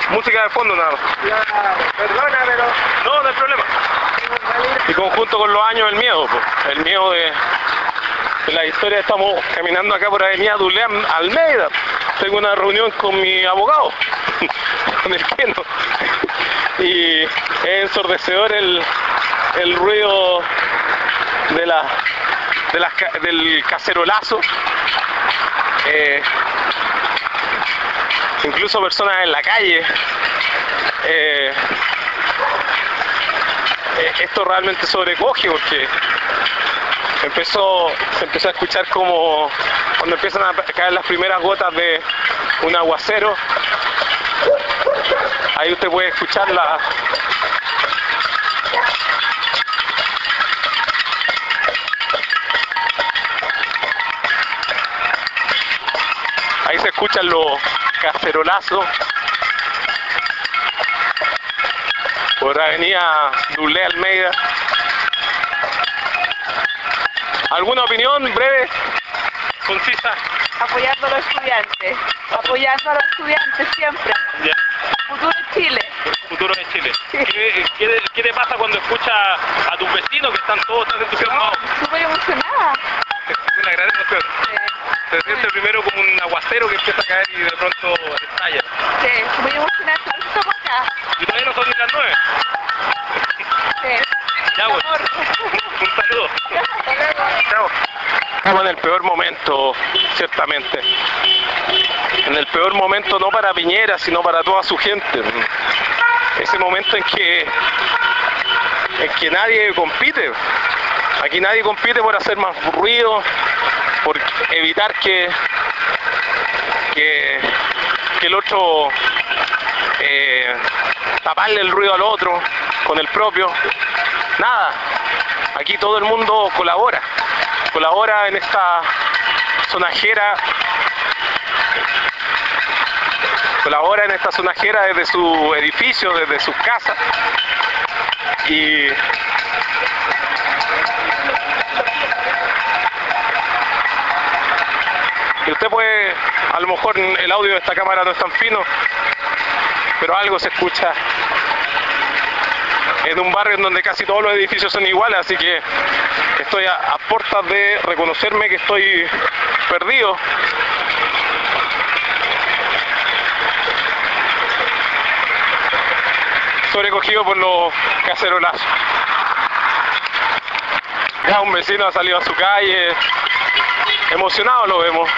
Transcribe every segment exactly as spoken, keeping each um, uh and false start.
música de fondo nada más. Claro, perdona, pero... No, no hay problema. Y conjunto con los años el miedo, pues. El miedo de, de la historia. Estamos caminando acá por Avenida Dulé Almeida. Tengo una reunión con mi abogado, con el Keno. Y es ensordecedor el, el ruido de la, de las, del cacerolazo. Eh, incluso personas en la calle. Eh, eh, esto realmente sobrecoge porque empezó, se empezó a escuchar como cuando empiezan a caer las primeras gotas de un aguacero. Ahí usted puede escuchar la, ahí se escuchan los cacerolazos por Avenida Dulé Almeida. ¿Alguna opinión breve, concisa? Apoyando a los estudiantes, apoyando a los estudiantes siempre. Ya. Futuro de Chile. Futuro de Chile. ¿Qué, qué, qué te pasa cuando escuchas a tus vecinos que están todos tan entusiasmados? Súper emocionada. Una gran emoción. Sí. Se siente primero como un aguacero que empieza a caer y de pronto estalla. Sí, súper emocionada. Estamos acá. Y todavía no son ni las nueve. Sí. Ya, bueno. Un saludo. Chao. Estamos en el peor momento, ciertamente. En el peor momento no para Piñera, sino para toda su gente. Ese momento en que, en que nadie compite. Aquí nadie compite por hacer más ruido, por evitar que, que, que el otro eh, taparle el ruido al otro con el propio. Nada. Aquí todo el mundo colabora. Colabora en esta zonajera, colabora en esta zonajera desde su edificio, desde sus casas. Y y usted puede, a lo mejor el audio de esta cámara no es tan fino, pero algo se escucha en un barrio en donde casi todos los edificios son iguales, así que estoy a, a puertas de reconocerme que estoy perdido. Sobrecogido por los cacerolazos. Ya un vecino ha salido a su calle, emocionado lo vemos.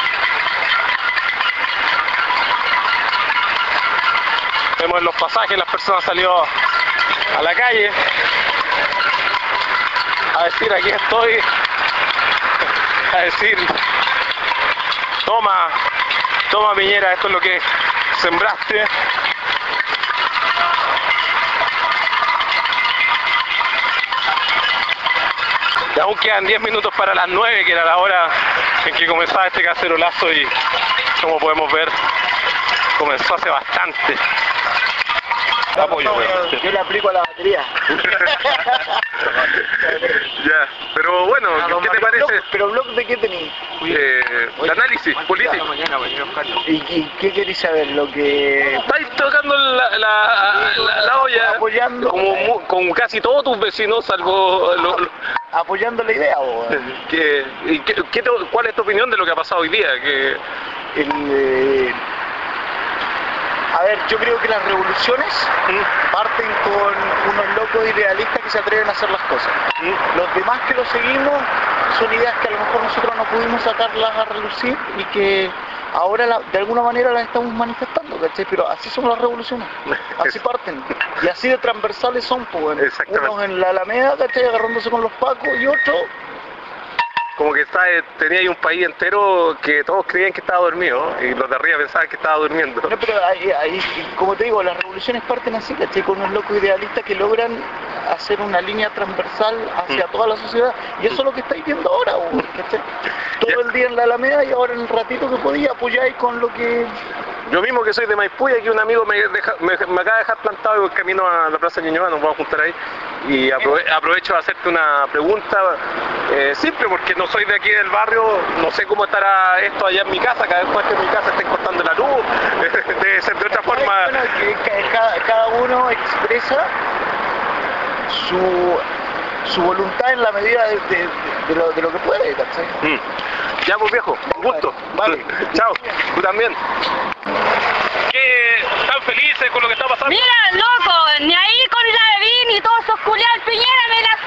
Vemos en los pasajes las personas han salido a la calle a decir aquí estoy, a decir toma, toma Piñera, esto es lo que sembraste. Y aún quedan diez minutos para las nueve, que era la hora en que comenzaba este cacerolazo, y como podemos ver comenzó hace bastante. Apoyo, yo, yo le aplico a la batería. Ya, pero bueno, Ah, ¿qué te pero parece? blog- ¿Pero blog de qué tenéis? Eh, de análisis político. ¿Y, y qué queréis saber? Lo que... Estáis tocando la, la, la, la olla Apoyando. como mu- con casi todos tus vecinos, salvo lo- lo- Apoyando la idea, bo, que, y qué- qué te- ¿cuál es tu opinión de lo que ha pasado hoy día? Que el, eh, a ver, yo creo que las revoluciones parten con unos locos idealistas que se atreven a hacer las cosas. Los demás que lo seguimos son ideas que a lo mejor nosotros no pudimos sacarlas a relucir y que ahora la- de alguna manera las estamos manifestando, ¿cachai? Pero así son las revoluciones, así parten. Y así de transversales son, pues, bueno, Exactamente. unos en la Alameda, ¿cachai? Agarrándose con los pacos, y otros... como que está, tenía ahí un país entero que todos creían que estaba dormido, y los de arriba pensaban que estaba durmiendo. No, pero ahí, ahí, como te digo, las revoluciones parten así, ¿cachai? Con unos locos idealistas que logran hacer una línea transversal hacia toda la sociedad, y eso es lo que estáis viendo ahora, ¿cachai? Todo el día en la Alameda, y ahora en el ratito que podía apoyáis con lo que... Yo mismo que soy de Maipú, y aquí un amigo me, deja, me, me acaba de dejar plantado y voy camino a la Plaza Ñuñoa, nos vamos a juntar ahí, y aprove aprovecho de hacerte una pregunta eh, simple, porque no soy de aquí del barrio, no sé cómo estará esto allá en mi casa, cada vez que en mi casa estén cortando la luz, debe ser de otra forma. Bueno, que cada, cada uno expresa su, su voluntad en la medida de, de, de, lo, de lo que puede, ¿cachai? Mm. Ya pues viejo, un gusto. Vale. Chao, tú también. ¿Qué están felices con lo que está pasando? Mira, loco, ni ahí con la Bebín ni todos esos culiados Piñera me la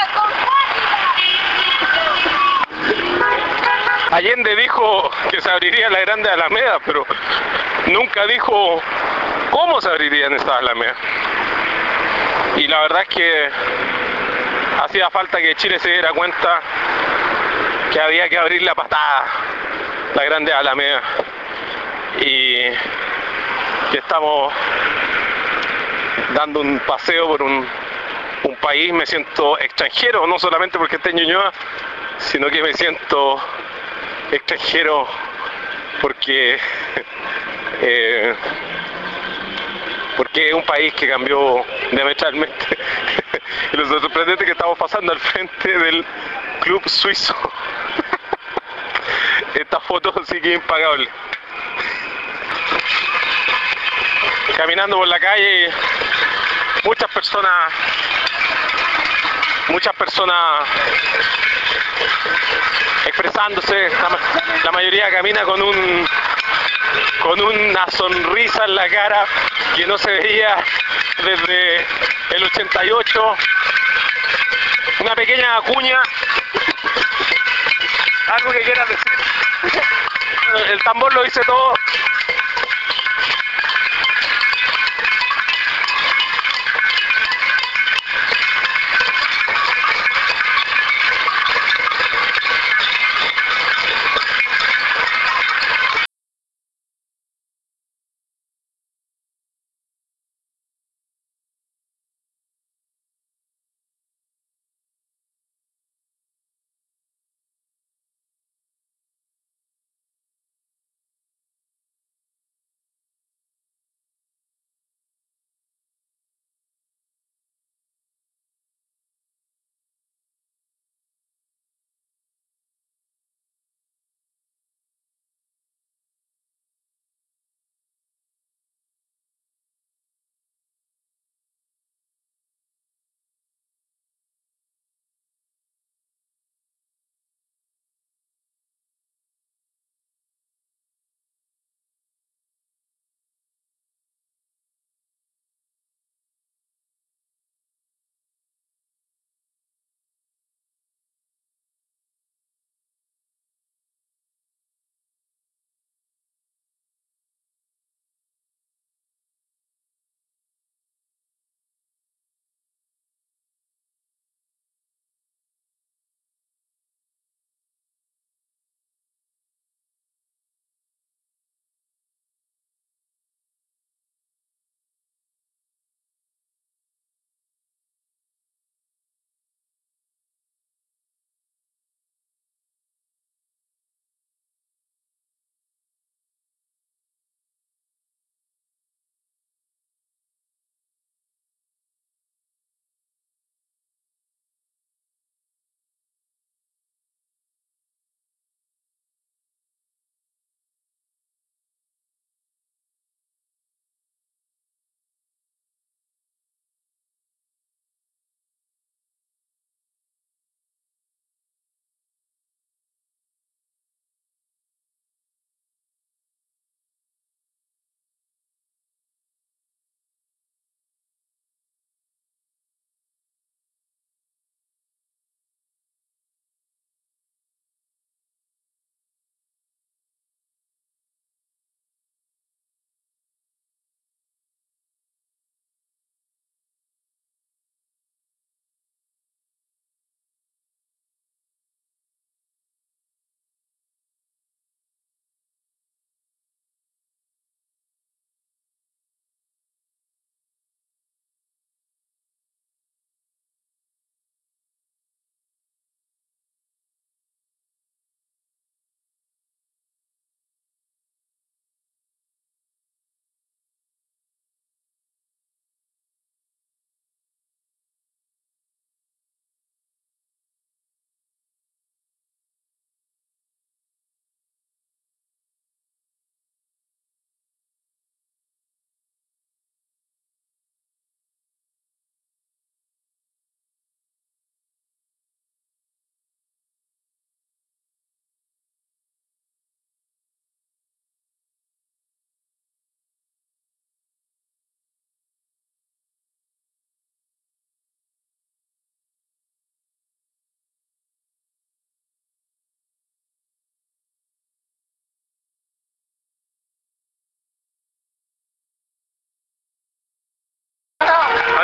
suda, con Allende dijo que se abriría la Grande Alameda, pero nunca dijo cómo se abrirían esas alamedas. Y la verdad es que hacía falta que Chile se diera cuenta que había que abrir la patada, la Grande Alameda, y que estamos dando un paseo por un, un país. Me siento extranjero, no solamente porque esté en Ñuñoa, sino que me siento extranjero porque eh, porque es un país que cambió diametralmente. Y lo sorprendente es que estamos pasando al frente del club suizo. Esta foto sí que es impagable. Caminando por la calle, muchas personas, muchas personas expresándose. La, la mayoría camina con un con una sonrisa en la cara que no se veía desde el ochenta y ocho. Una pequeña cuña. Algo que quieras decir. El tambor lo dice todo.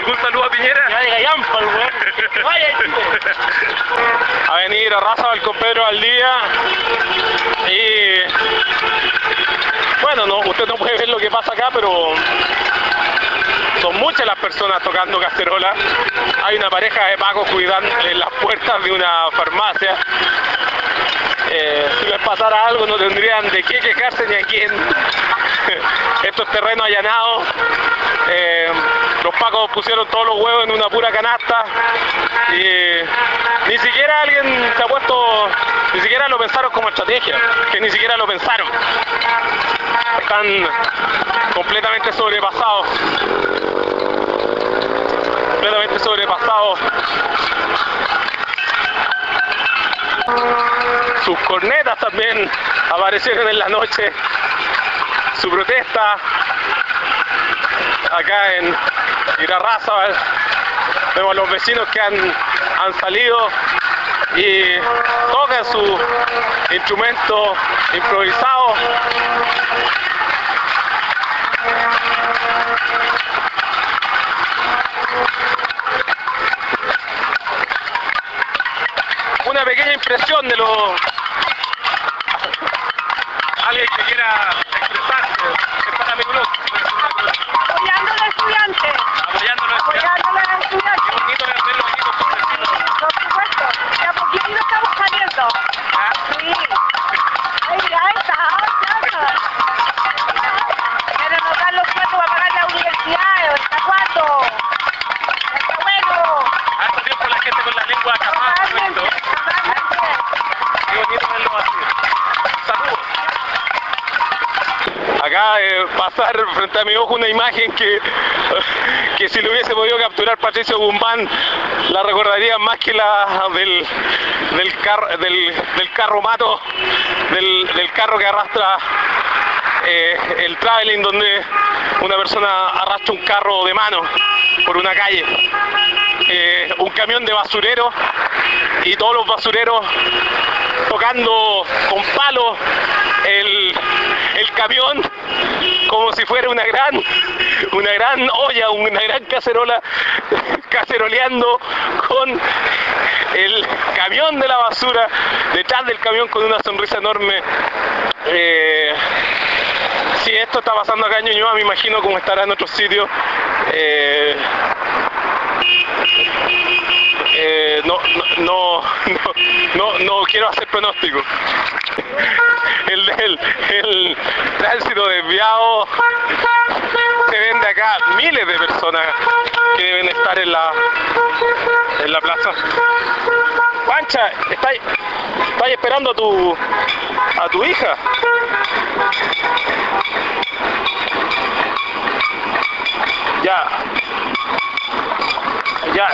¿Algún saludo a Piñera? A venir a Raza con Pedro Valdivia y bueno, no, usted no puede ver lo que pasa acá, pero son muchas las personas tocando cacerola. Hay una pareja de pacos cuidando en las puertas de una farmacia. Eh, si les pasara algo no tendrían de qué quejarse ni a quién. Esto es terreno allanado. Eh, los pacos pusieron todos los huevos en una pura canasta y ni siquiera alguien se ha puesto, ni siquiera lo pensaron como estrategia, que ni siquiera lo pensaron. Están completamente sobrepasados, completamente sobrepasados. Sus cornetas también aparecieron en la noche. Su protesta acá en Irarrázaval. Vemos a los vecinos que han, han salido y tocan su instrumento improvisado. Una pequeña impresión de lo... Alguien que quiera expresarse, que para mi blog. Apoyando a los estudiantes. Apoyando a los Apoyando a los estudiantes. Qué bonito es verlo aquí con sus vecinos. Por supuesto. De a poquito estamos saliendo. ¿Ah? Sí. Ay, mira, ahí está. Ya está. Pero nos dan los cuartos para pagar la universidad. ¿Hasta cuándo? Está bueno. Hace tiempo la gente con la lengua acapada. Totalmente. Totalmente. Qué bonito verlo así. Saludos. Acá eh, pasar frente a mi ojo una imagen que, que si lo hubiese podido capturar Patricio Guzmán la recordaría más que la del, del, car, del, del carro mato, del, del carro que arrastra eh, el traveling, donde una persona arrastra un carro de mano por una calle. Eh, un camión de basureros y todos los basureros tocando con palos el, el camión como si fuera una gran una gran olla, una gran cacerola, caceroleando con el camión de la basura detrás del camión con una sonrisa enorme. Eh, si esto está pasando acá en Ñuñoa, me imagino cómo estará en otros sitios. Eh, Eh, no, no, no, no, no quiero hacer pronóstico. El, el, el tránsito desviado se vende acá miles de personas que deben estar en la en la plaza. Pancha, ¿estáis está esperando a tu a tu hija? Ya. Ya.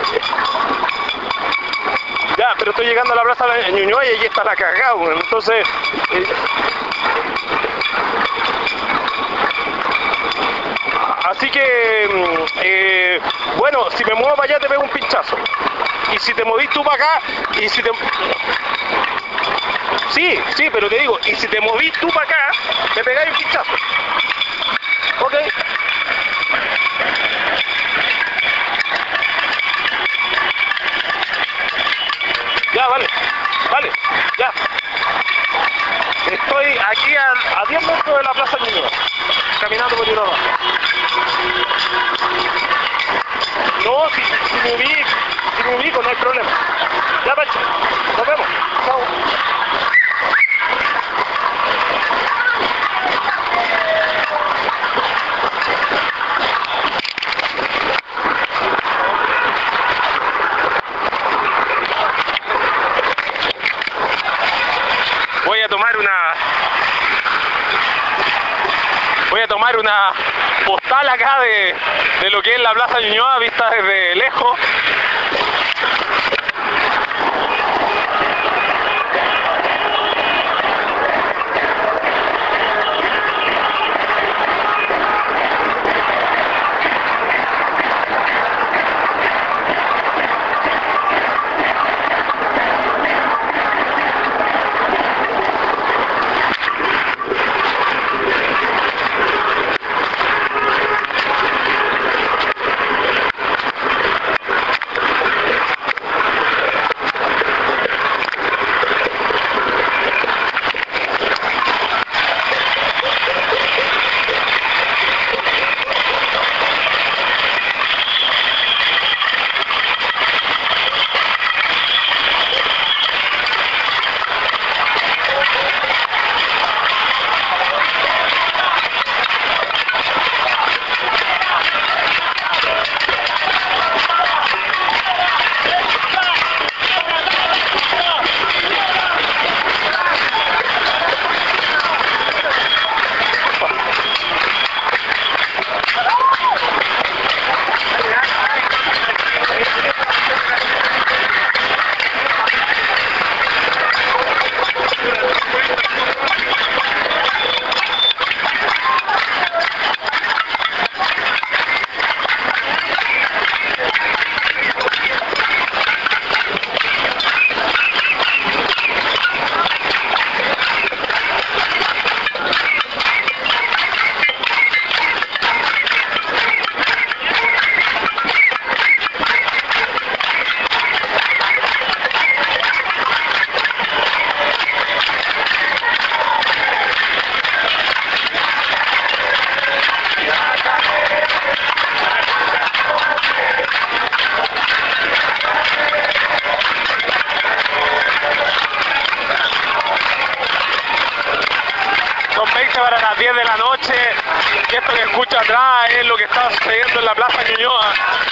Ya, pero estoy llegando a la plaza de Ñuñoa y allí está la cagada, bueno. Entonces... Eh, así que... Eh, bueno, si me muevo para allá te pego un pinchazo. Y si te movís tú para acá... Y si te... Sí, sí, pero te digo, y si te movís tú para acá, te pegáis un pinchazo. Ok. Ya, vale, vale, ya. Estoy aquí a, a diez metros de la Plaza Ñuñoa, caminando por Irarrázaval. No, si, si me ubico, si me ubico, no hay problema. Ya, Pancho, nos vemos. Chao. Voy a tomar una voy a tomar una postal acá de, de lo que es la Plaza Ñuñoa vista desde lejos. ahora es lo que está sucediendo en la Plaza Ñuñoa.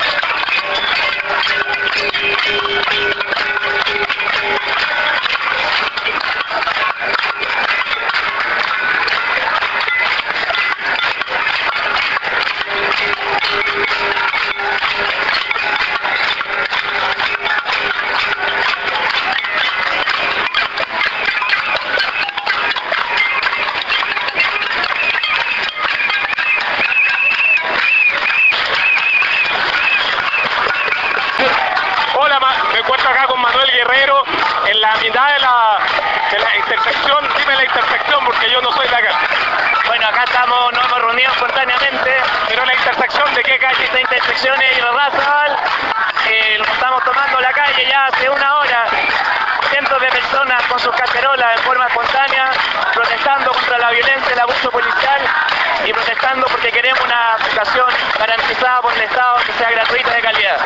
Hola, me encuentro acá con Manuel Guerrero en la mitad de la, de la intersección. Dime la intersección porque yo no soy de acá. Bueno, acá estamos, nos hemos reunido espontáneamente. ¿Pero la intersección de qué calle? Esta intersección es Irarrázaval. Eh, nos estamos tomando la calle ya hace una hora. Cientos de personas con sus cacerolas en forma espontánea, protestando contra la violencia, el abuso policial y protestando porque queremos una educación garantizada por el Estado que sea gratuita y de calidad.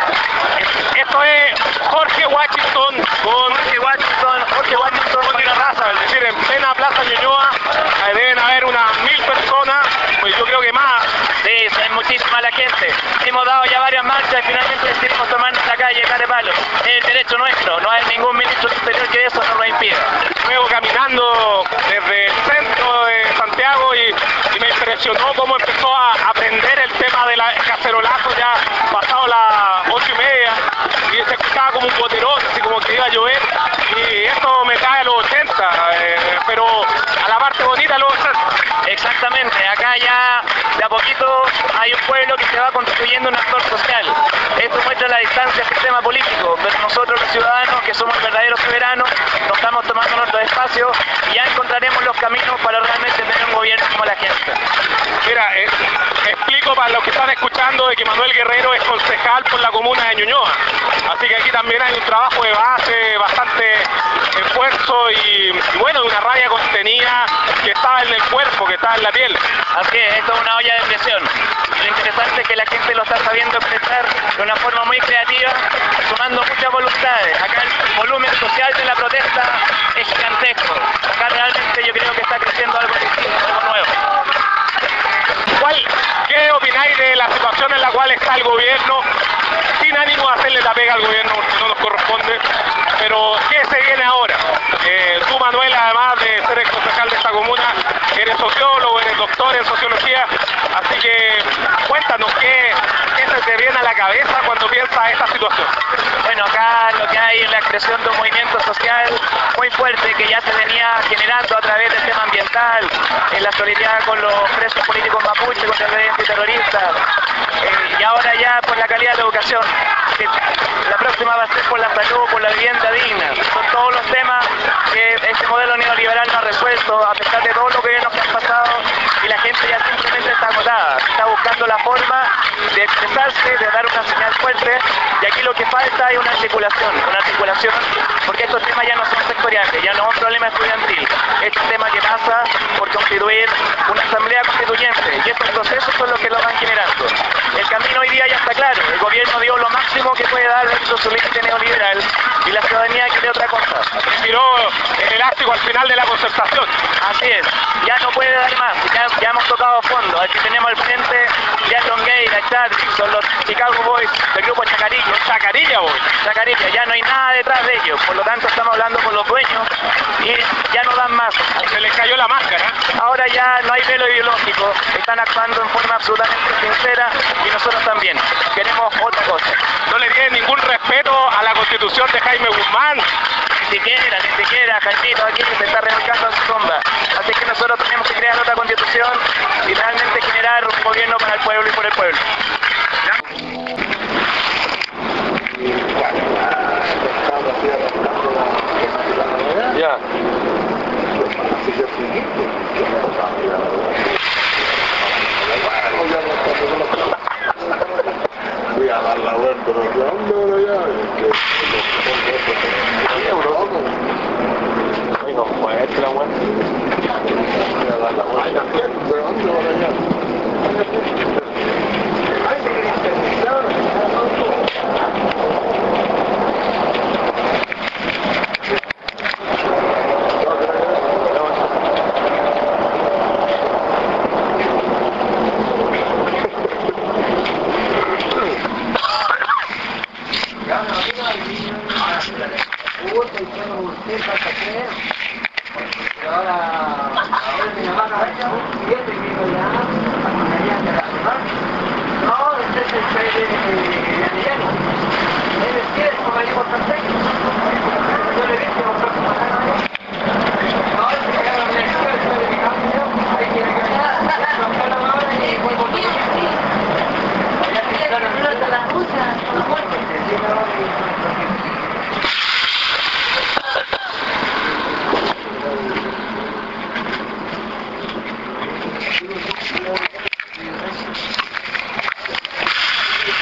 Esto es Jorge Washington con Jorge Washington, Jorge Washington con Irarrázaval, es decir, en plena Plaza Ñuñoa deben haber unas mil personas, pues yo creo que más. Sí, es muchísima la gente. Hemos dado ya varias marchas y finalmente decidimos tomarnos la calle cara de palo. Es el derecho nuestro, no hay ningún ministro superior que eso nos lo impida. Luego caminando desde el centro de Santiago y, y me impresionó cómo empezó a aprender el tema del cacerolazo ya pasado las ocho y media y se escuchaba como un goterón, así como que iba a llover y esto me cae a los ochenta, eh, pero a la parte bonita de los ochenta. Exactamente, acá ya de a poquito hay un pueblo que se va construyendo un actor social. Esto muestra la distancia del sistema político, pero nosotros los ciudadanos, que somos verdaderos soberanos, nos estamos tomando nuestro espacio y ya encontraremos los caminos para realmente tener un gobierno como la gente. Mira, eh, explico para los que están escuchando de que Manuel Guerrero es concejal por la comuna de Ñuñoa, así que aquí también hay un trabajo de base, bastante esfuerzo y, y bueno, una rabia contenida que estaba en el cuerpo, que estaba en la piel. Así es, esto es una olla de presión. Lo interesante es que la gente lo está sabiendo expresar de una forma muy creativa, sumando muchas voluntades. Acá el volumen social de la protesta es gigantesco. Acá realmente yo creo que está creciendo algo distinto, algo nuevo. ¿Cuál, ¿Qué opináis de la situación en la cual está el gobierno? Sin ánimo de hacerle la pega al gobierno porque no nos corresponde, pero ¿qué se viene ahora? Eh, tú, Manuel, además de ser el concejal de esta comuna, eres sociólogo, eres doctor en sociología, así que cuéntanos qué, qué se te viene a la cabeza cuando piensas esta situación. Bueno, acá lo que hay es la creación de un movimiento social muy fuerte que ya se venía generando a través del tema ambiental, en la solidaridad con los presos políticos mapuche, contra el violencia y terroristas, eh, y ahora ya por la calidad de la educación. La próxima va a ser por la salud, por la vivienda digna. Son todos los temas que este modelo neoliberal no ha resuelto, a pesar de todos los gobiernos que han pasado, y la gente ya simplemente está agotada, está buscando la forma de expresarse, de dar una señal fuerte, y aquí lo que falta es una articulación, una articulación, porque estos temas ya no son sectoriales, ya no es un problema estudiantil, es un tema que pasa por constituir una asamblea constituyente, y estos procesos son los que lo van generando. El camino hoy día ya está claro, el gobierno dio lo máximo que puede dar dentro de su límite neoliberal, y la ciudadanía quiere otra cosa. Tiró el elástico al final de la concertación. Así es, ya no puede dar más, ya, ya hemos tocado fondo. Aquí tenemos al frente ya Longueira, Chadwick, son los Chicago Boys del grupo Chacarilla. Chacarilla, Boys. Chacarilla, ya no hay nada detrás de ellos, por lo tanto estamos hablando con los dueños y ya no dan más. Se les cayó la máscara. Ahora ya no hay velo ideológico, están actuando en forma absolutamente sincera y nosotros también queremos otra cosa. No le tienen ningún respeto a la constitución de Jaime Guzmán. Ni siquiera, ni siquiera, Jaimito aquí se está revolcando en su sombra. Así que nosotros tenemos que crear otra constitución y realmente generar un gobierno para el pueblo y por el pueblo. Ya. Voy a dar la vuelta, pero ¿dónde ya? Ay, no puede la vuelta. Voy a dar la vuelta. ¿Pero dónde van allá? que